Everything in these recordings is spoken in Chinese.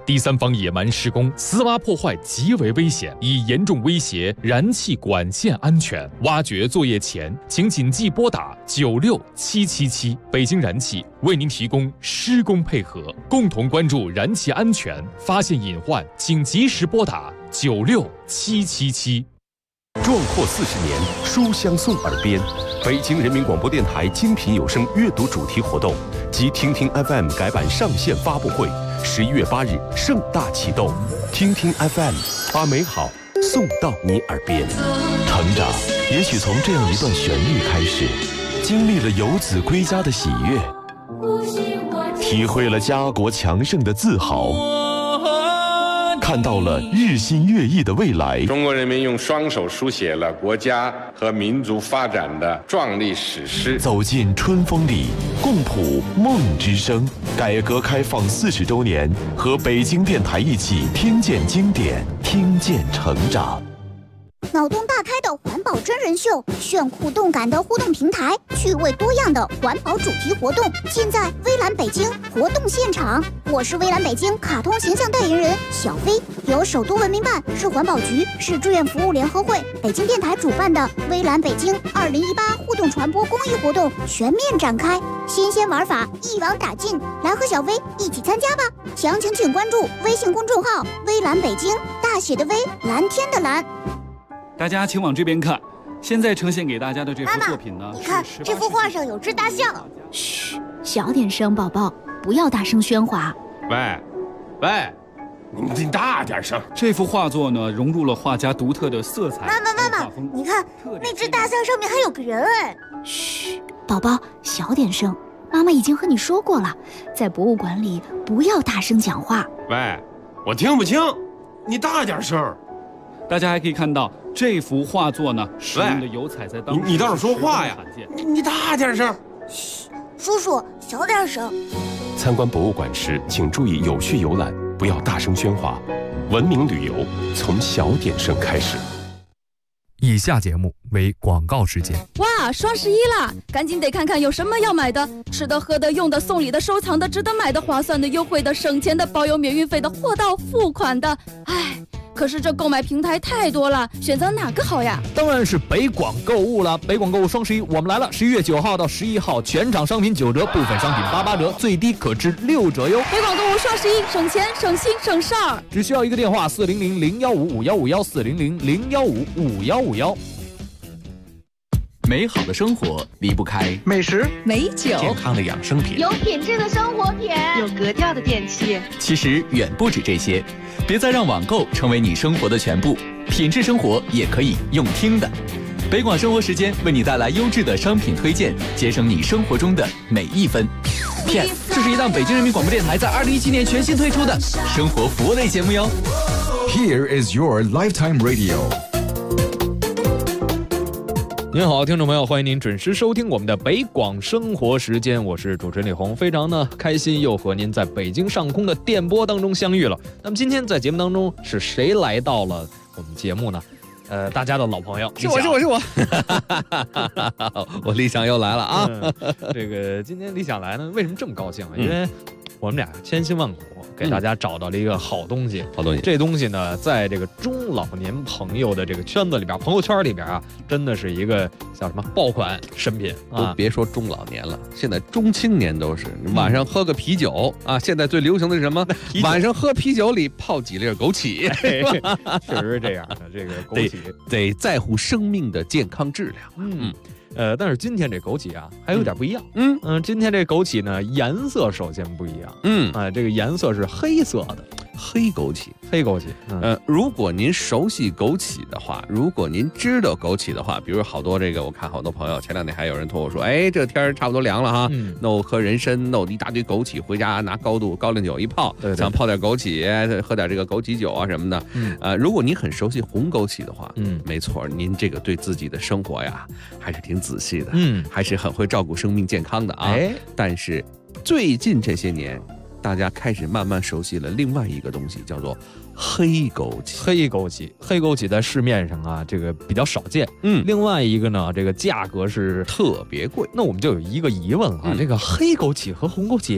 第三方野蛮施工、私挖破坏极为危险，已严重威胁燃气管线安全。挖掘作业前，请谨记拨打96777，北京燃气为您提供施工配合，共同关注燃气安全，发现隐患请及时拨打96777。 壮阔40年，书香送耳边。北京人民广播电台精品有声阅读主题活动及听听 FM 改版上线发布会，11月8日盛大启动。听听 FM， 把美好送到你耳边。成长，也许从这样一段旋律开始，经历了游子归家的喜悦，体会了家国强盛的自豪，看到了日新月异的未来。 中国人民用双手书写了国家和民族发展的壮丽史诗。 走进春风里，共谱梦之声。改革开放40周年，和北京电台一起听见经典，听见成长。 脑洞大开的环保真人秀，炫酷动感的互动平台，趣味多样的环保主题活动，尽在微蓝北京活动现场。我是微蓝北京卡通形象代言人小飞，由首都文明办、市环保局、市志愿服务联合会、北京电台主办的微蓝北京2018互动传播公益活动全面展开，新鲜玩法一网打尽，来和小飞一起参加吧！详情请关注微信公众号微蓝北京，大写的微，蓝天的蓝。 大家请往这边看，现在呈现给大家的这幅作品呢， 你看这幅画上有只大象。 嘘，小点声，宝宝，不要大声喧哗。 喂，你大点声。 这幅画作呢，融入了画家独特的色彩。 妈妈，你看那只大象上面还有个人哎。 嘘，宝宝，小点声。妈妈已经和你说过了，在博物馆里不要大声讲话。 喂，我听不清，你大点声。 大家还可以看到这幅画作呢，使用的油彩在当时你倒是说话呀！你大点声。 嘘，叔叔小点声。 参观博物馆时，请注意有序游览，不要大声喧哗。文明旅游从小点声开始。 以下节目为广告时间。 哇，双11啦，赶紧得看看有什么要买的，吃的、喝的、用的、送礼的、收藏的、值得买的、划算的、优惠的、省钱的、包邮免运费的、货到付款的。唉，可是这购买平台太多了，选择哪个好呀？ 当然是北广购物了。北广购物双11我们来了，11月9号到11号，全场商品9折，部分商品88折，最低可至6折哟。 北广购物双11，省钱、省心、省事儿。 只需要一个电话：400-015-5151，400-015-5151。 美好的生活离不开美食、 美酒、 健康的养生品， 有品质的生活品， 有格调的电器。 其实远不止这些，别再让网购成为你生活的全部，品质生活也可以用听的。北广生活时间为你带来优质的商品推荐，节省你生活中的每一分。Yes， 这是一档北京人民广播电台在2017年全新推出的生活服务类节目哟。 Here is your lifetime radio。 您好，听众朋友，欢迎您准时收听我们的北广生活时间，我是主持人李红，非常呢开心又和您在北京上空的电波当中相遇了。那么今天在节目当中是谁来到了我们节目呢？大家的老朋友， 是我，我理想又来了啊！ 这个今天理想来呢，为什么这么高兴啊？因为我们俩千辛万苦给大家找到了一个好东西，这东西呢，在这个中老年朋友的这个圈子里边，朋友圈里边啊，真的是一个叫什么爆款神品啊！ 都别说中老年了，现在中青年都是。晚上喝个啤酒啊，现在最流行的是什么？晚上喝啤酒里泡几粒枸杞， 确实是这样的。这个枸杞得在乎生命的健康质量。 但是今天这枸杞啊，还有点不一样。今天这枸杞呢，颜色首先不一样。这个颜色是黑色的， 黑枸杞。如果您熟悉枸杞的话，如果您知道枸杞的话，比如好多这个，我看好多朋友前2天还有人托我说，哎，这天差不多凉了哈，弄颗人参，弄一大堆枸杞回家，拿高粱酒一泡，想泡点枸杞，喝点这个枸杞酒啊什么的。如果您很熟悉红枸杞的话，没错，您这个对自己的生活呀还是挺仔细的，还是很会照顾生命健康的啊。但是最近这些年，大家开始慢慢熟悉了另外一个东西，叫做黑枸杞。 黑枸杞在市面上啊，这个比较少见。另外一个呢，这个价格是特别贵。 那我们就有一个疑问啊，这个黑枸杞和红枸杞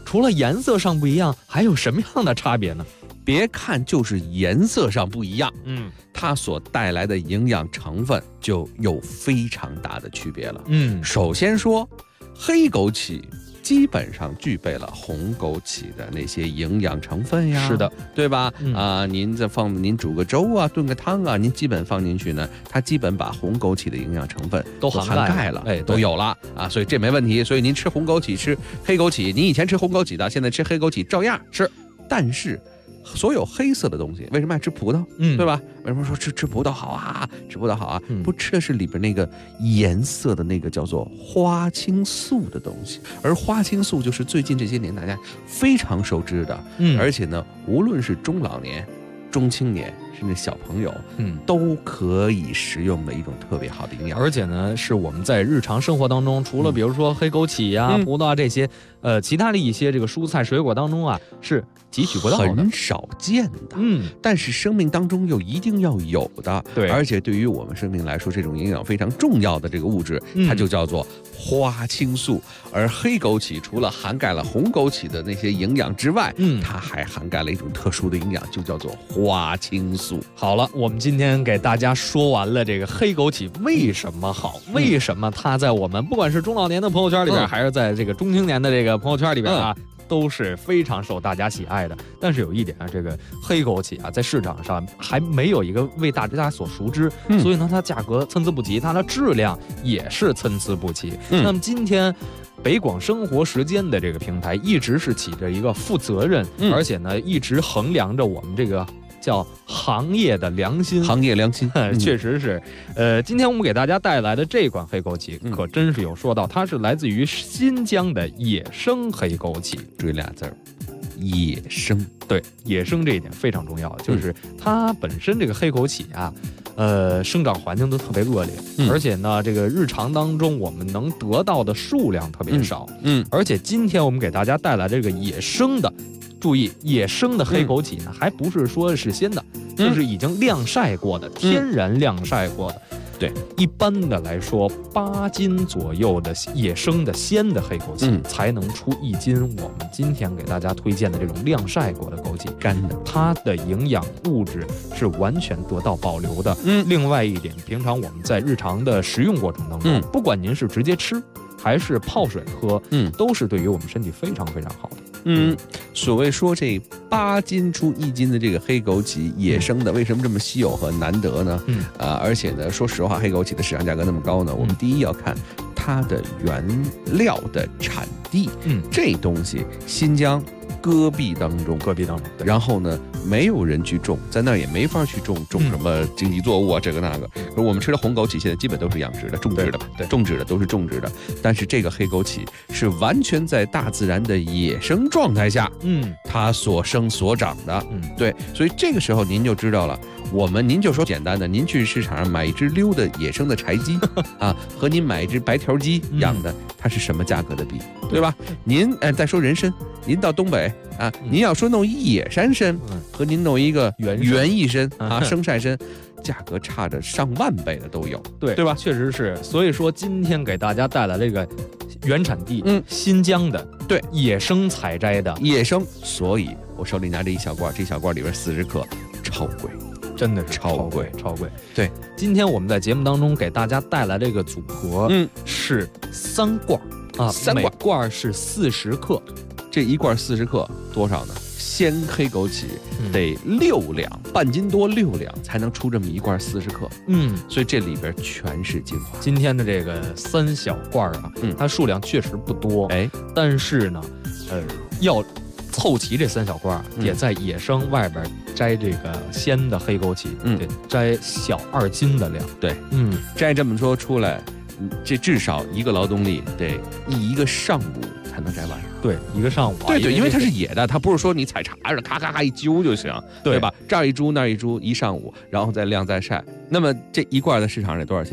除了颜色上不一样，还有什么样的差别呢？ 别看就是颜色上不一样，它所带来的营养成分就有非常大的区别了。首先说黑枸杞基本上具备了红枸杞的那些营养成分呀， 是的， 对吧？您煮个粥啊，炖个汤啊，您基本放进去呢，它基本把红枸杞的营养成分都涵盖了， 都有了啊，所以这没问题。所以您吃红枸杞，吃黑枸杞，你以前吃红枸杞的，现在吃黑枸杞照样是，但是。所有黑色的东西，为什么爱吃葡萄？对吧？为什么说吃葡萄好啊？吃葡萄好啊？不吃的是里边那个颜色的那个叫做花青素的东西，而花青素就是最近这些年大家非常熟知的，而且呢，无论是中老年、中青年，甚至小朋友，都可以食用的一种特别好的营养。 而且呢，是我们在日常生活当中，除了比如说黑枸杞呀、葡萄啊这些，其他的一些这个蔬菜水果当中啊，是汲取不到的， 很少见的。但是生命当中又一定要有的。 对， 而且对于我们生命来说，这种营养非常重要的这个物质，它就叫做花青素。而黑枸杞除了涵盖了红枸杞的那些营养之外，它还涵盖了一种特殊的营养，就叫做花青素。 好了，我们今天给大家说完了这个黑枸杞为什么好，为什么它在我们不管是中老年的朋友圈里边，还是在这个中青年的这个朋友圈里边啊，都是非常受大家喜爱的。但是有一点啊，这个黑枸杞啊，在市场上还没有一个为大家所熟知，所以呢，它价格参差不齐，它的质量也是参差不齐。那么今天北广生活时间的这个平台一直是起着一个负责任，而且呢，一直衡量着我们这个叫行业的良心，确实是。今天我们给大家带来的这款黑枸杞，可真是有说到，它是来自于新疆的野生黑枸杞。 注意俩字儿，野生。 对，野生这一点非常重要，就是它本身这个黑枸杞啊，生长环境都特别恶劣，而且呢，这个日常当中我们能得到的数量特别少，而且今天我们给大家带来这个野生的。注意，野生的黑枸杞呢，还不是说是鲜的，就是已经晾晒过的，天然晾晒过的。 对， 一般的来说，8斤左右的野生的鲜的黑枸杞才能出1斤。我们今天给大家推荐的这种晾晒过的枸杞， 干的， 它的营养物质是完全得到保留的。另外一点，平常我们在日常的食用过程当中，不管您是直接吃还是泡水喝，都是对于我们身体非常非常好的。 所谓说这8斤出1斤的这个黑枸杞野生的，为什么这么稀有和难得呢？而且呢，说实话，黑枸杞的市场价格那么高呢，我们第一要看它的原料的产地。这东西新疆戈壁当中，然后呢，没有人去种，在那儿也没法去种什么经济作物啊，这个那个。而我们吃的红枸杞现在基本都是养殖的、种植的，种植的都是种植的。但是这个黑枸杞是完全在大自然的野生状态下，它所生所长的，对。所以这个时候您就知道了。您就说简单的，您去市场上买一只溜的野生的柴鸡啊，和您买一只白条鸡养的，它是什么价格的比，对吧？您再说人参，您到东北啊，您要说弄一野山参，和您弄一个原艺参啊，生晒参，价格差着上万倍的都有，对吧？ 确实是。所以说今天给大家带来这个原产地，新疆的， 对， 野生采摘的野生，所以我手里拿着一小罐，这小罐里边40克，超贵。 真的是超贵。 对，今天我们在节目当中给大家带来这个组合，是3罐啊，每罐是40克， 这一罐40克多少呢？鲜黑枸杞得6两，半斤多6两才能出这么一罐40克。所以这里边全是精华。 今天的这个3小罐啊，它数量确实不多，但是呢，要凑齐这3小罐，也在野生外边摘这个鲜的黑枸杞，得摘小2斤的量。 对，摘这么多出来，这至少一个劳动力得一个上午才能摘完。 对，一个上午。 对，因为它是野的，它不是说你采茶着咔咔咔一揪就行，对吧？这儿一株那儿一株，一上午，然后再晾再晒。那么这一罐在市场上得多少钱？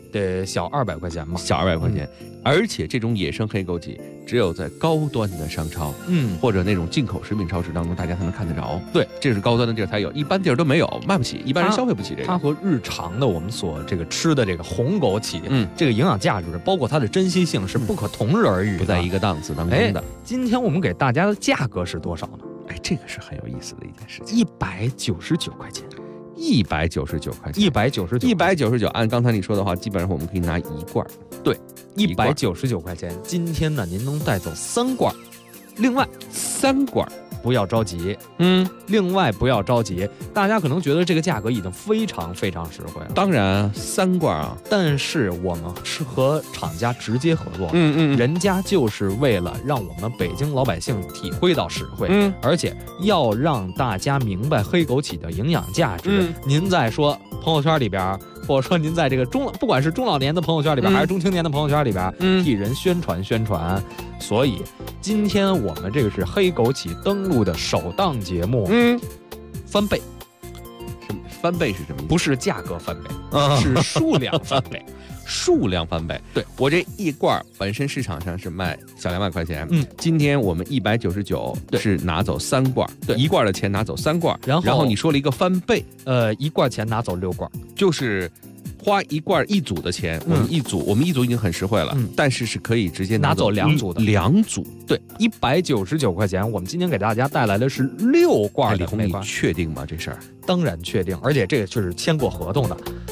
得小200块钱嘛， 小200块钱。而且这种野生黑枸杞只有在高端的商超，或者那种进口食品超市当中，大家才能看得着。 对， 这是高端的地儿才有，一般地儿都没有，卖不起，一般人消费不起这个。 它和日常的我们所这个吃的这个红枸杞，这个营养价值，包括它的珍惜性是不可同日而语的， 不在一个档次当中的。 今天我们给大家的价格是多少呢？ 这个是很有意思的一件事情 ，199块钱。 199块钱 ，199， 按刚才你说的话，基本上我们可以拿1罐。 对，199块钱。今天呢，您能带走3罐，另外 3罐。 不要着急，另外不要着急，大家可能觉得这个价格已经非常非常实惠了。 当然3罐啊， 但是我们是和厂家直接合作，人家就是为了让我们北京老百姓体会到实惠，而且要让大家明白黑枸杞的营养价值。您在说朋友圈里边，或者说您在这个不管是中老年的朋友圈里边，还是中青年的朋友圈里边，替人宣传。所以今天我们这个是黑枸杞登陆的首档节目，翻倍。 翻倍是什么意思？ 不是价格翻倍，是数量翻倍。 数量翻倍，对，我这1罐本身市场上是卖小200块钱，今天我们199是拿走3罐，对，1罐的钱拿走3罐，然后你说了一个翻倍 ，1罐钱拿走6罐， 就是花1罐1组的钱，我们一组已经很实惠了，但是可以直接拿走 2组的 ，2组， 对，199块钱，我们今天给大家带来的是6罐的黑枸杞，你确定吗？这事儿？ 当然确定，而且这个就是签过合同的。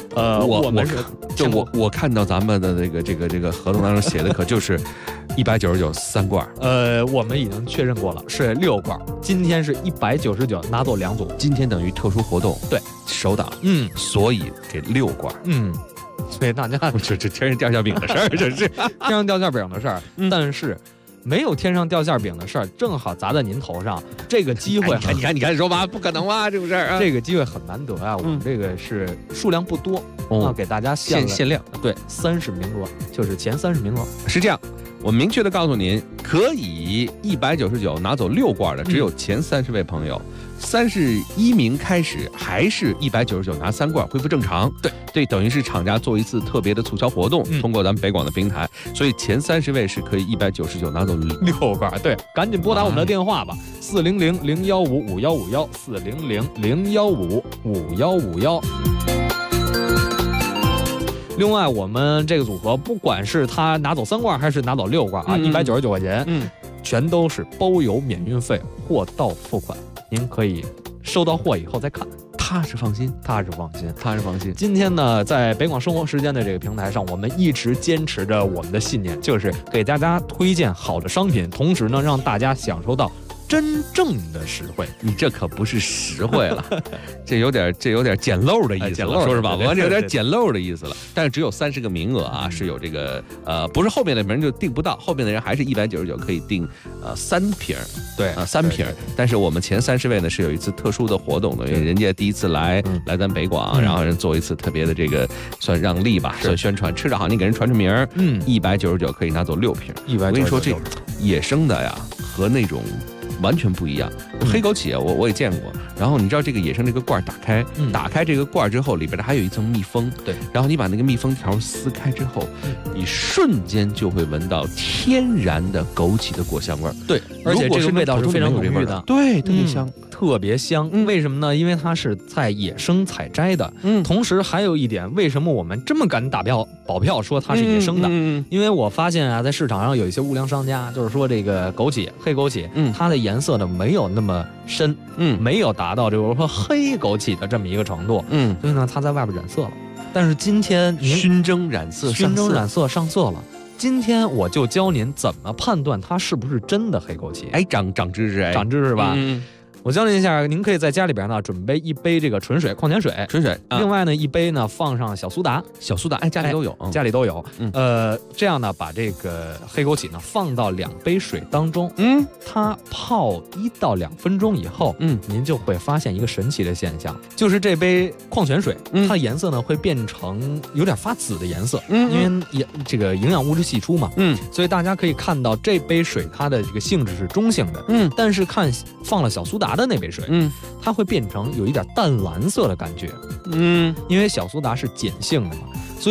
我看到咱们的这个合同当中写的可就是199 3罐。 我们已经确认过了，是6罐。今天是199拿走2组， 今天等于特殊活动， 对， 首档，所以给6罐， 所以大家这天上掉馅饼的事儿，这是天上掉馅饼的事儿，但是。没有天上掉馅饼的事儿，正好砸在您头上。这个机会， 你看，说吧，不可能吧？这种事儿啊， 这个机会很难得啊。我们这个是数量不多给大家限量， 对，30名额，就是前30名额。 是这样，我明确的告诉您，可以199拿走6罐的，只有前30位朋友。31名开始还是199拿3罐，恢复正常。对，等于是厂家做一次特别的促销活动，通过咱们北广的平台，所以前30位是可以199拿走 6罐。对，赶紧拨打我们的电话吧，400-015-5151，400-015-5151。另外，我们这个组合，不管是他拿走3罐还是拿走6罐啊，199块钱，全都是包邮免运费，货到付款。您可以收到货以后再看， 踏实放心。 今天呢，在北广生活时间的这个平台上，我们一直坚持着我们的信念，就是给大家推荐好的商品，同时呢，让大家享受到真正的实惠。 你这可不是实惠了，这有点捡漏的意思了，说是吧？我这有点捡漏的意思了。但是只有30个名额啊，是有这个不是后面的人就订不到，后面的人还是199可以订3瓶， 对 3瓶。但是我们前30位呢是有一次特殊的活动的，因为人家第一次来咱北广，然后人做一次特别的这个算让利吧，算宣传，吃着好，你给人传名，199可以拿走6瓶。 我跟你说，这野生的呀和那种。完全不一样，黑枸杞啊，我也见过。然后你知道这个野生这个罐打开这个罐之后，里边的还有一层密封。 对， 然后你把那个密封条撕开之后，你瞬间就会闻到天然的枸杞的果香味儿。 对，而且这个味道是非常浓郁的， 对，特别香。 特别香，为什么呢？因为它是在野生采摘的，同时还有一点，为什么我们这么敢保票说它是野生的？因为我发现啊，在市场上有一些无良商家，就是说这个枸杞、黑枸杞，它的颜色呢没有那么深，没有达到就是说黑枸杞的这么一个程度，所以呢，它在外边染色了。但是今天熏蒸染色上色了。今天我就教您怎么判断它是不是真的黑枸杞。 长知识， 长知识吧？我教您一下，您可以在家里边呢准备1杯这个纯水矿泉水，另外呢1杯呢放上小苏打， 家里都有， 这样呢把这个黑枸杞呢放到2杯水当中，它泡1到2分钟以后，您就会发现一个神奇的现象，就是这杯矿泉水，它的颜色呢会变成有点发紫的颜色，因为这个营养物质析出嘛，所以大家可以看到这杯水它的这个性质是中性的，但是看放了小苏打的那杯水，它会变成有一点淡蓝色的感觉，因为小苏打是碱性的嘛，所以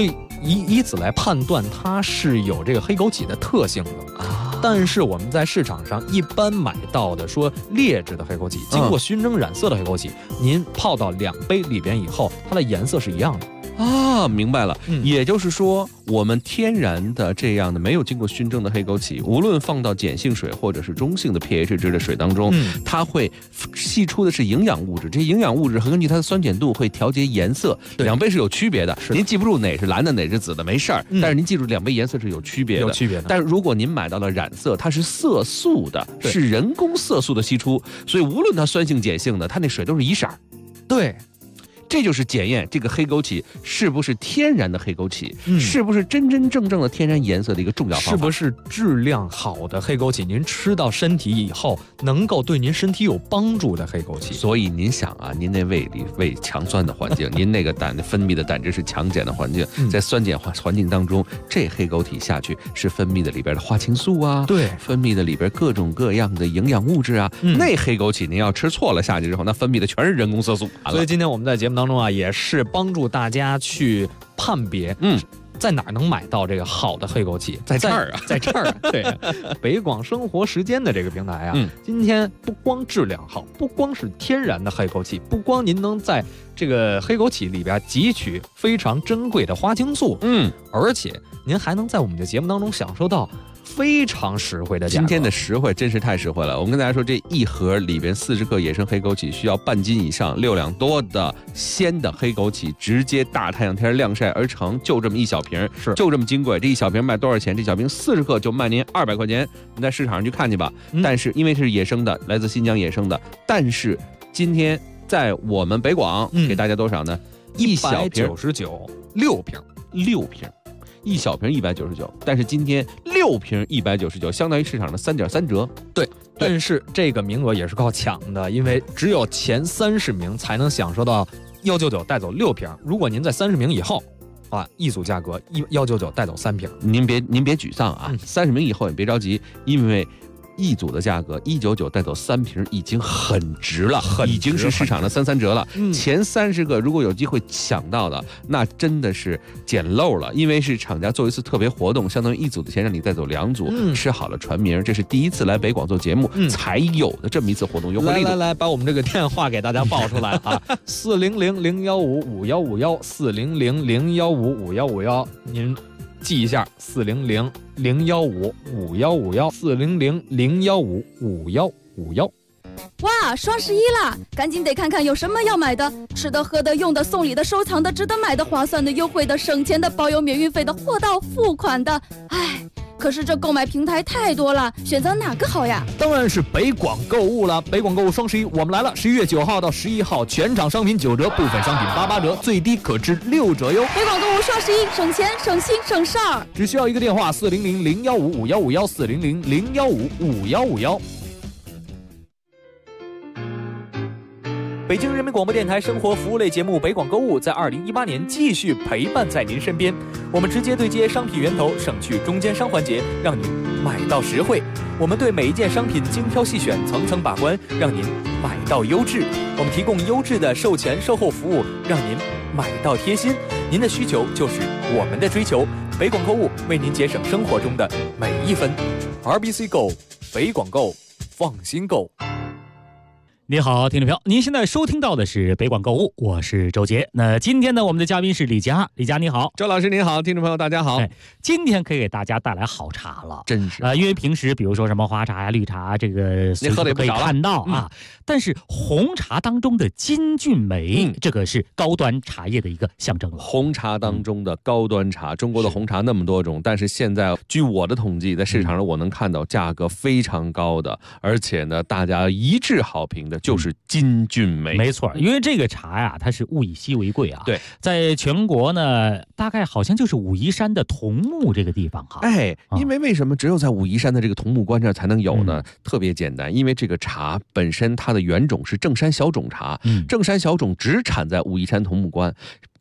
以此来判断它是有这个黑枸杞的特性的。但是我们在市场上一般买到的说劣质的黑枸杞，经过熏蒸染色的黑枸杞，您泡到2杯里边以后，它的颜色是一样的。 明白了，也就是说，我们天然的这样的没有经过熏蒸的黑枸杞，无论放到碱性水或者是中性的 pH 值的水当中，它会析出的是营养物质，这些营养物质根据它的酸碱度会调节颜色，2杯是有区别的。您记不住哪是蓝的哪是紫的没事儿，但是您记住2杯颜色是有区别的。但是如果您买到了染色，它是色素的，是人工色素的析出，所以无论它酸性碱性的，它那水都是一色儿。 对。 这就是检验这个黑枸杞是不是天然的黑枸杞，是不是真真正正的天然颜色的一个重要方法。 是不是质量好的黑枸杞，您吃到身体以后能够对您身体有帮助的黑枸杞。 所以您想啊，您那胃里胃强酸的环境，您那个胆分泌的胆汁是强碱的环境，在酸碱环境当中，这黑枸杞下去是分泌的里边的花青素啊， 对， 分泌的里边各种各样的营养物质啊。那黑枸杞您要吃错了下去之后，那分泌的全是人工色素。 所以今天我们在节目当中啊，也是帮助大家去判别，在哪儿能买到这个好的黑枸杞？ 在这儿啊， 在这儿啊。对，北广生活时间的这个平台啊，今天不光质量好，不光是天然的黑枸杞，不光您能在这个黑枸杞里边汲取非常珍贵的花青素，而且您还能在我们的节目当中享受到非常实惠的价格。 今天的实惠真是太实惠了。我们跟大家说，这一盒里边40克野生黑枸杞需要半斤以上，6两多的鲜的黑枸杞直接大太阳天晾晒而成，就这么一小瓶，就这么金贵。这一小瓶卖多少钱？这小瓶40克就卖您200块钱，你在市场上去看去吧。但是因为是野生的，来自新疆野生的，但是今天在我们北广给大家多少呢？一小瓶 199，6瓶 ，6瓶。一小瓶199，但是今天6瓶199，相当于市场的3.3折。 对，但是这个名额也是靠抢的，因为只有前30名才能享受到199带走6瓶。如果您在30名以后啊，一组价格199带走3瓶。 您别沮丧啊，30名以后也别着急，因为一组的价格199带走3瓶已经很值了，已经是市场的3.3折了。前30个如果有机会抢到的，那真的是捡漏了，因为是厂家做一次特别活动，相当于一组的钱让你带走2组，吃好了传名。这是第一次来北广做节目才有的这么一次活动优惠力度。 来，把我们这个电话给大家报出来啊，400-015-5151，400-015-5151，您记一下，400-015-5151，400-015-5151。 哇，双11啦！赶紧得看看有什么要买的，吃的、喝的、用的、送礼的、收藏的、值得买的、划算的、优惠的、省钱的、包邮免运费的、货到付款的。哎，可是这购买平台太多了，选择哪个好呀？ 当然是北广购物了。北广购物双11，我们来了！11月9号到11号，全场商品9折，部分商品88折，最低可至6折哟。 北广购物双11，省钱、省心、省事儿。 只需要一个电话：400-015-5151，400-015-5151。北京人民广播电台生活服务类节目《北广购物》在2018年继续陪伴在您身边。我们直接对接商品源头，省去中间商环节，让您买到实惠。我们对每一件商品精挑细选，层层把关，让您买到优质。我们提供优质的售前售后服务，让您买到贴心。您的需求就是我们的追求。北广购物为您节省生活中的每一分。RBC Go， 北广购，放心购。 你好，听众朋友，您现在收听到的是北广购物，我是周杰。那今天呢，我们的嘉宾是李佳，李佳你好， 周老师您好，听众朋友大家好。 今天可以给大家带来好茶了， 真是因为平时比如说什么花茶呀、绿茶，这个你喝的可以看到啊，但是红茶当中的金骏眉，这个是高端茶叶的一个象征了。 红茶当中的高端茶，中国的红茶那么多种，但是现在据我的统计，在市场上我能看到价格非常高的，而且呢，大家一致好评的就是金骏眉。 没错，因为这个茶呀，它是物以稀为贵啊。 对， 在全国呢，大概好像就是武夷山的桐木这个地方哈。 因为为什么只有在武夷山的这个桐木关这才能有呢？特别简单，因为这个茶本身它的原种是正山小种茶，正山小种只产在武夷山桐木关。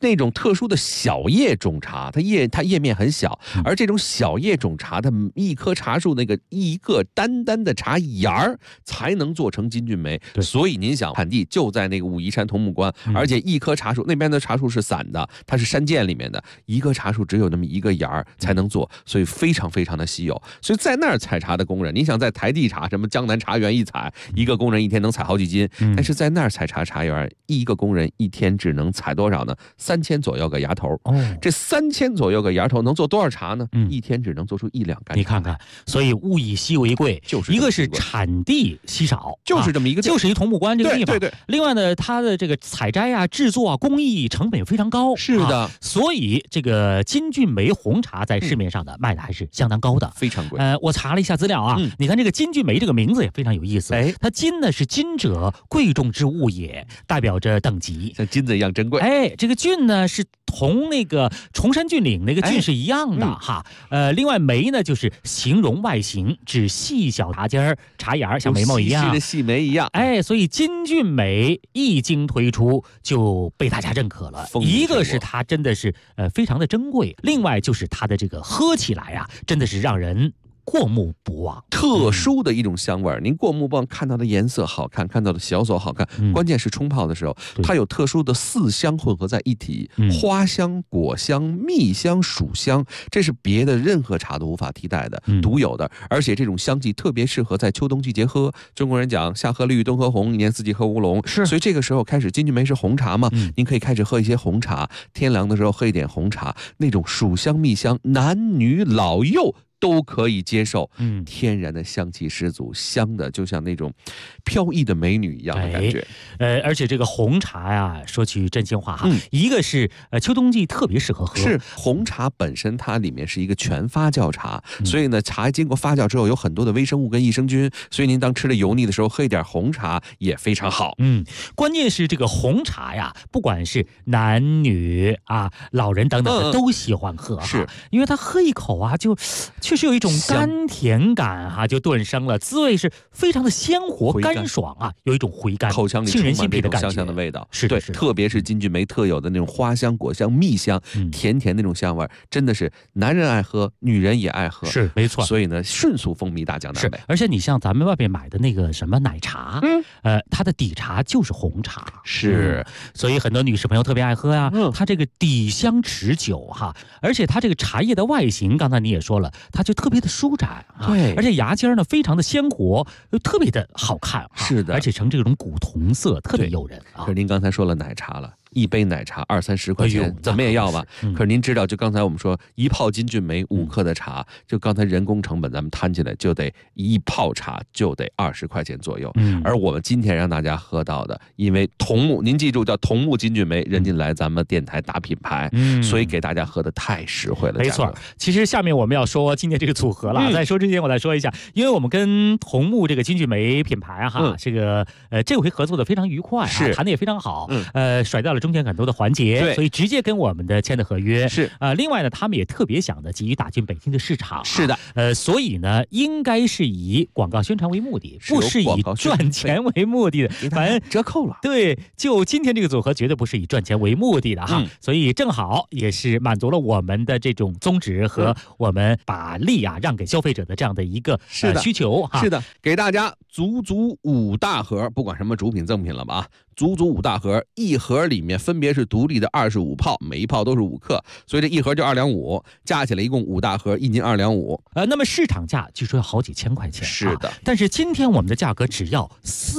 那种特殊的小叶种茶，它叶面很小，而这种小叶种茶的一棵茶树那个一个单单的茶芽儿才能做成金骏眉。所以您想，产地就在那个武夷山桐木关，而且一棵茶树那边的茶树是散的，它是山涧里面的，一棵茶树只有那么一个芽儿才能做，所以非常非常的稀有。所以在那儿采茶的工人，你想在台地茶什么江南茶园一采，一个工人一天能采好几斤，但是在那儿采茶茶园，一个工人一天只能采多少呢？3000左右个芽头。这3000左右个芽头能做多少茶呢？一天只能做出1-2竿。 你看看，所以物以稀为贵，就是一个是产地稀少， 就是这么一个， 就是一桐木关这个地方。 对。 另外呢，它的这个采摘啊、制作啊、工艺成本非常高。 是的， 所以这个金骏眉红茶在市面上的卖的还是相当高的， 非常贵。 我查了一下资料啊，你看这个金骏眉这个名字也非常有意思。它金呢是金者贵重之物也，代表着等级， 像金子一样珍贵。 这个骏呢是同那个崇山峻岭那个峻是一样的哈。另外眉呢就是形容外形，指细小茶尖儿、茶芽像眉毛一样， 细的细眉一样。 所以金骏眉一经推出就被大家认可了。一个是它真的是非常的珍贵，另外就是它的这个喝起来啊，真的是让人过目不忘， 特殊的一种香味儿。您过目不忘，看到的颜色好看，看到的小手好看，关键是冲泡的时候，它有特殊的4香混合在一起，花香、果香、蜜香、薯香，这是别的任何茶都无法替代的，独有的。而且这种香气特别适合在秋冬季节喝。中国人讲夏喝绿，冬喝红，一年四季喝乌龙，所以这个时候开始，金骏眉是红茶嘛，您可以开始喝一些红茶，天凉的时候喝一点红茶，那种薯香、蜜香，男女老幼都可以接受，天然的香气十足，香的就像那种飘逸的美女一样的感觉。 而且这个红茶呀，说句真心话哈，一个是秋冬季特别适合喝。 是红茶本身它里面是一个全发酵茶，所以呢，茶经过发酵之后有很多的微生物跟益生菌，所以您当吃了油腻的时候喝一点红茶也非常好。 关键是这个红茶呀，不管是男女啊、老人等等的都喜欢喝哈，是因为它喝一口啊，就确实有一种甘甜感哈，就顿生了，滋味是非常的鲜活干爽啊，有一种回甘， 口腔里沁人心脾的感觉， 香香的味道。 是对，特别是金骏眉特有的那种花香、果香、蜜香，甜甜那种香味，真的是男人爱喝，女人也爱喝， 是没错。 所以呢，迅速风靡大江南北。 而且你像咱们外边买的那个什么奶茶，它的底茶就是红茶， 是， 所以很多女士朋友特别爱喝呀。它这个底香持久哈，而且它这个茶叶的外形，刚才你也说了，它就特别的舒展， 对， 而且芽尖呢非常的鲜活，又特别的好看， 是的， 而且呈这种古铜色，特别诱人啊。 可是您刚才说了奶茶了。一杯奶茶20-30块钱，怎么也要吧？可是您知道，就刚才我们说一泡金骏眉5克的茶，就刚才人工成本咱们摊起来就得一泡茶就得20块钱左右。而我们今天让大家喝到的，因为桐木，您记住叫桐木金骏眉，人家来咱们电台打品牌，所以给大家喝的太实惠了。 没错，其实下面我们要说今天这个组合了。在说之前，我再说一下，因为我们跟桐木这个金骏眉品牌哈，这个这回合作的非常愉快，谈的也非常好，甩掉了中间很多的环节，所以直接跟我们的签的合约是另外呢，他们也特别想的急于打进北京的市场， 是的， 所以呢，应该是以广告宣传为目的，不是以赚钱为目的的，反正折扣了。 对，就今天这个组合绝对不是以赚钱为目的的哈，所以正好也是满足了我们的这种宗旨和我们把利啊让给消费者的这样的一个需求哈。 是的，给大家足5大盒，不管什么主品赠品了吧啊，足5大盒，一盒里面分别是独立的25泡，每一泡都是5克，所以这一盒就2两5，加起来一共5大盒，1斤2两5。 那么市场价据说要好几千块钱， 是的， 但是今天我们的价格只要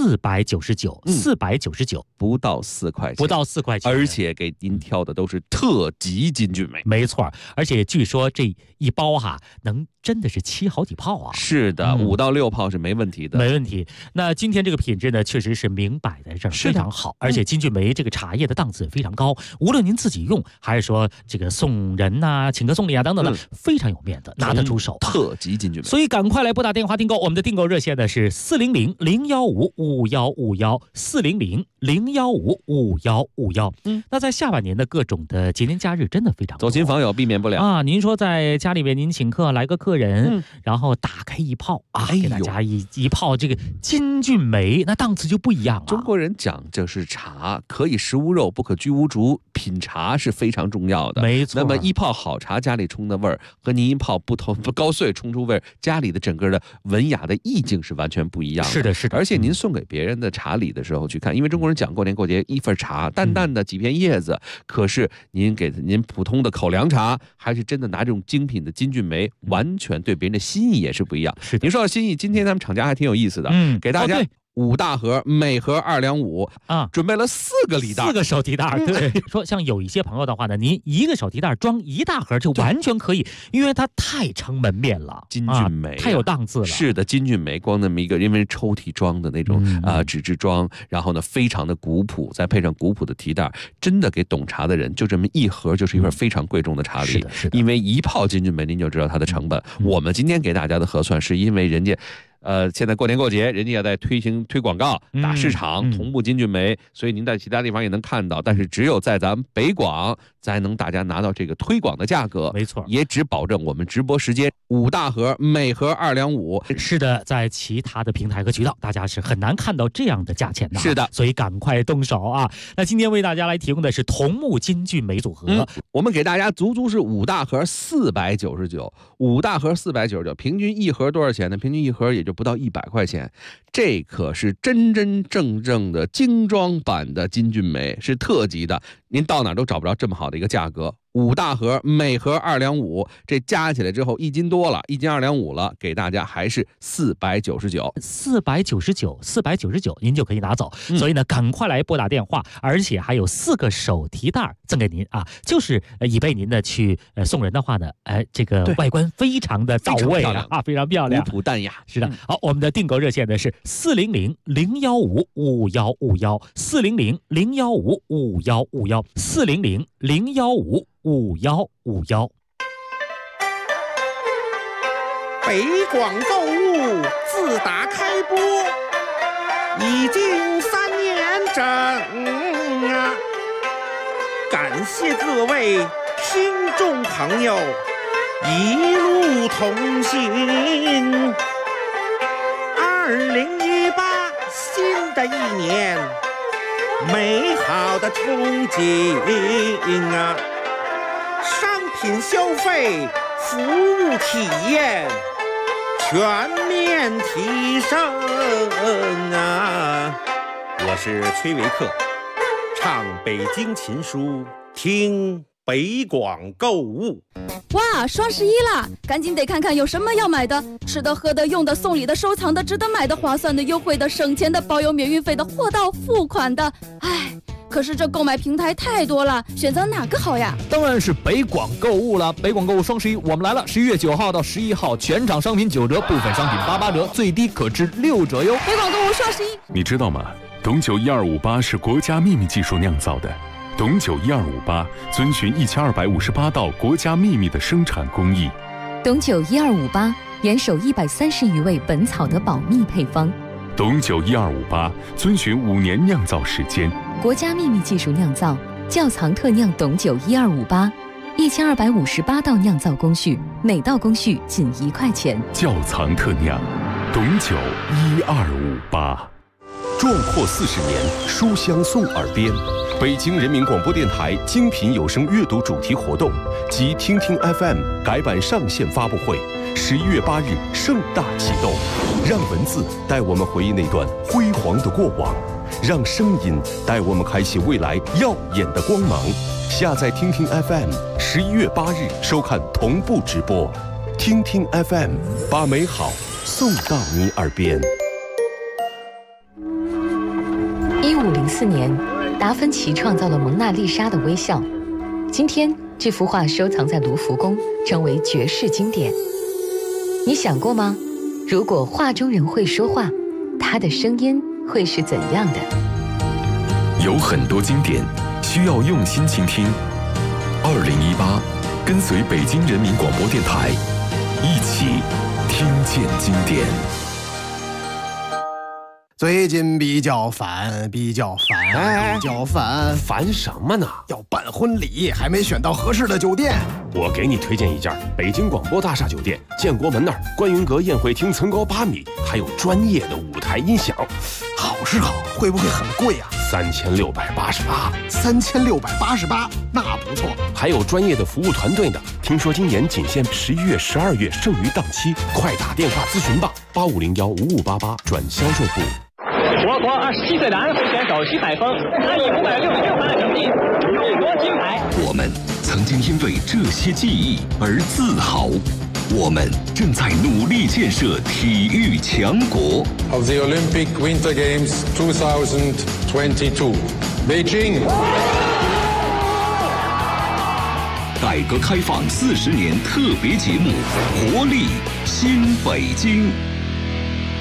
499，499， 不到4块钱， 不到4块钱， 而且给您挑的都是特级金骏眉， 没错，而且据说这一包哈能真的是沏好几泡啊。 是的，5到6泡是没问题的， 没问题。那今天这个品质呢，确实是明摆在这儿，非常好，而且金骏眉这个茶叶的档次非常高，无论您自己用还是说这个送人呐、请客送礼啊等等的，非常有面子，拿得出手， 特级金骏眉。 所以赶快来拨打电话订购，我们的订购热线呢是400-015-5151，400-015-5151。那在下半年的各种的节年假日，真的非常多， 走亲访友避免不了啊。您说在家里边您请客来个客人，然后打开一泡啊，给大家一泡这个金骏眉，那档次就不一样了。 中国人讲就是茶，可以食无肉，不可居无竹。品茶是非常重要的， 没错。 那么一泡好茶，家里冲的味儿和您一泡不高碎冲出味儿，家里的整个的文雅的意境是完全不一样的。 是的，是的。 而且您送给别人的茶礼的时候去看，因为中国人讲过年过节一份茶，淡淡的几片叶子，可是您给您普通的口粮茶，还是真的拿这种精品的金骏眉，完全对别人的心意也是不一样。 是的。 您说到心意，今天咱们厂家还挺有意思的，给大家。5大盒，每盒2两5啊，准备了4个礼袋，4 个手提袋。对，说像有一些朋友的话呢，您一个手提袋装1大盒就完全可以，因为它太撑门面了。 金骏眉太有档次了。 是的，金骏眉光那么一个，因为抽屉装的那种纸质装，然后呢非常的古朴，再配上古朴的提袋，真的给懂茶的人就这么一盒就是一份非常贵重的茶礼。 是的，是的。 因为一泡金骏眉您就知道它的成本。我们今天给大家的核算是因为人家。现在过年过节，人家也在推广告、打市场，同步金骏眉，所以您在其他地方也能看到，但是只有在咱们北广才能大家拿到这个推广的价格。 没错， 也只保证我们直播时间5大盒，每盒2两5。 是的，在其他的平台和渠道，大家是很难看到这样的价钱的。 是的， 所以赶快动手啊！那今天为大家来提供的是桐木金骏眉组合， 我们给大家足是5大盒499，5大盒499，平均一盒多少钱呢？平均一盒也就不到100块钱，这可是真正的精装版的金骏眉，是特级的，您到哪都找不着这么好的一个价格。5大盒，每盒2两5，这加起来之后1斤多了，1斤2两5了，给大家还是 499，499，您就可以拿走。所以呢，赶快来拨打电话，而且还有4个手提袋赠给您啊，就是以备您的去送人的话呢，这个外观非常的到位啊，非常漂亮， 古朴淡雅。 是的，好，我们的订购热线呢是400-015-5151，400-015-5151，400-015-5151。 北广购物自打开播已经3年整啊，感谢各位听众朋友一路同行。2018新的一年，美好的憧憬啊！商品消费、服务体验全面提升啊！我是崔维克，唱北京琴书，听北广购物。 哇，双11啦，赶紧得看看有什么要买的，吃的、喝的、用的、送礼的、收藏的、值得买的、划算的、优惠的、省钱的、包邮免运费的、货到付款的。哎，可是这购买平台太多了，选择哪个好呀？ 当然是北广购物了。北广购物双11，我们来了！11月9号到11号，全场商品9折，部分商品88折，最低可至6折哟。 北广购物双11， 你知道吗？董酒1258是国家秘密技术酿造的。董酒1258遵循1258道国家秘密的生产工艺。 董酒1258严守130余位本草的保密配方。 董酒1258遵循5年酿造时间， 国家秘密技术酿造，窖藏特酿董酒1258，1258道酿造工序，每道工序仅1块钱。 窖藏特酿，董酒1258。壮阔40年，书香送耳边。北京人民广播电台精品有声阅读主题活动及听听 FM 改版上线发布会，11月8日盛大启动。让文字带我们回忆那段辉煌的过往，让声音带我们开启未来耀眼的光芒。下载听听 FM，11月8日收看同步直播。听听 FM， 把美好送到你耳边。 1504年，达芬奇创造了蒙娜丽莎的微笑。今天，这幅画收藏在卢浮宫，成为绝世经典。你想过吗？如果画中人会说话，他的声音会是怎样的？ 有很多经典需要用心倾听。2018，跟随北京人民广播电台，一起听见经典。 最近比较烦， 烦什么呢？ 要办婚礼，还没选到合适的酒店。 我给你推荐一家北京广播大厦酒店，建国门那儿观云阁宴会厅层高8米，还有专业的舞台音响。 好是好，会不会很贵啊 3688，3688，那不错。 还有专业的服务团队呢。听说今年仅限11月、12月剩余档期，快打电话咨询吧，85015588转销售部。 我国27岁的安徽选手徐海峰，他以566分的成绩勇夺金牌。 我们曾经因为这些记忆而自豪。我们正在努力建设体育强国。 Of the Olympic Winter Games 2022, Beijing。 改革开放40年特别节目《活力新北京》。